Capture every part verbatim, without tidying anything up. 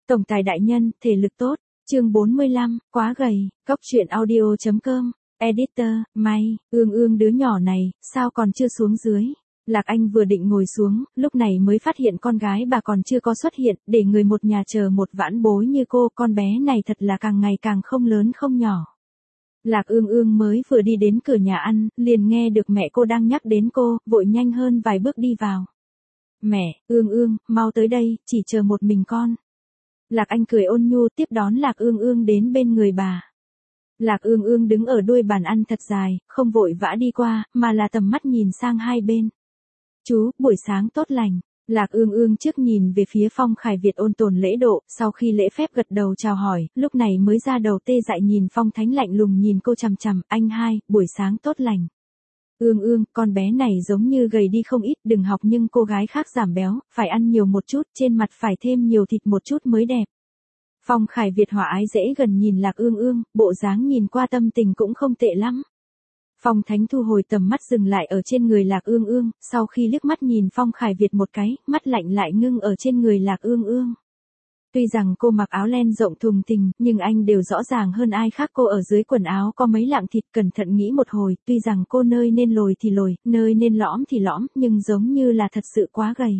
Tổng tài đại nhân, thể lực tốt. Chương bốn mươi lăm, quá gầy. Cốc truyện audio chấm com. Editor, May, Ương Ương đứa nhỏ này, sao còn chưa xuống dưới? Lạc Anh vừa định ngồi xuống, lúc này mới phát hiện con gái bà còn chưa có xuất hiện, để người một nhà chờ một vãn bối như cô, con bé này thật là càng ngày càng không lớn không nhỏ. Lạc Ương Ương mới vừa đi đến cửa nhà ăn, liền nghe được mẹ cô đang nhắc đến cô, vội nhanh hơn vài bước đi vào. Mẹ, Ương Ương, mau tới đây, chỉ chờ một mình con. Lạc Anh cười ôn nhu tiếp đón Lạc Ương Ương đến bên người bà. Lạc Ương Ương đứng ở đuôi bàn ăn thật dài, không vội vã đi qua, mà là tầm mắt nhìn sang hai bên. Chú, buổi sáng tốt lành. Lạc Ương Ương trước nhìn về phía Phong Khải Việt ôn tồn lễ độ, sau khi lễ phép gật đầu chào hỏi, lúc này mới ra đầu tê dại nhìn Phong Thánh lạnh lùng nhìn cô chằm chằm, anh hai, buổi sáng tốt lành. Ương Ương, con bé này giống như gầy đi không ít, đừng học nhưng cô gái khác giảm béo, phải ăn nhiều một chút, trên mặt phải thêm nhiều thịt một chút mới đẹp. Phong Khải Việt hòa ái dễ gần nhìn Lạc Ương Ương, bộ dáng nhìn qua tâm tình cũng không tệ lắm. Phong Thánh thu hồi tầm mắt dừng lại ở trên người Lạc Ương Ương, sau khi liếc mắt nhìn Phong Khải Việt một cái, mắt lạnh lại ngưng ở trên người Lạc Ương Ương. Tuy rằng cô mặc áo len rộng thùng thình, nhưng anh đều rõ ràng hơn ai khác cô ở dưới quần áo có mấy lạng thịt, cẩn thận nghĩ một hồi, tuy rằng cô nơi nên lồi thì lồi, nơi nên lõm thì lõm, nhưng giống như là thật sự quá gầy.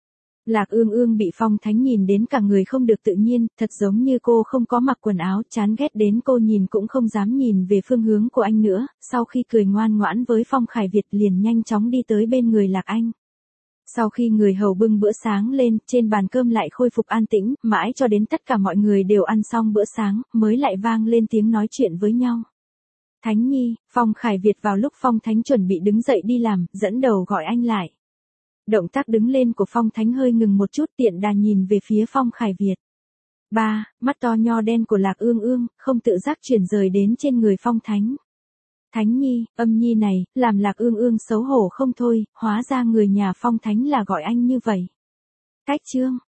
Lạc Ương Ương bị Phong Thánh nhìn đến cả người không được tự nhiên, thật giống như cô không có mặc quần áo, chán ghét đến cô nhìn cũng không dám nhìn về phương hướng của anh nữa, sau khi cười ngoan ngoãn với Phong Khải Việt liền nhanh chóng đi tới bên người Lạc Anh. Sau khi người hầu bưng bữa sáng lên, trên bàn cơm lại khôi phục an tĩnh, mãi cho đến tất cả mọi người đều ăn xong bữa sáng, mới lại vang lên tiếng nói chuyện với nhau. Thánh Nhi, Phong Khải Việt vào lúc Phong Thánh chuẩn bị đứng dậy đi làm, dẫn đầu gọi anh lại. Động tác đứng lên của Phong Thánh hơi ngừng một chút, tiện đà nhìn về phía Phong Khải Việt. Ba, mắt to nho đen của Lạc Ương Ương, không tự giác chuyển rời đến trên người Phong Thánh. Thánh Nhi, âm nhi này, làm Lạc Ương Ương xấu hổ không thôi, hóa ra người nhà Phong Thánh là gọi anh như vậy. Cách chương,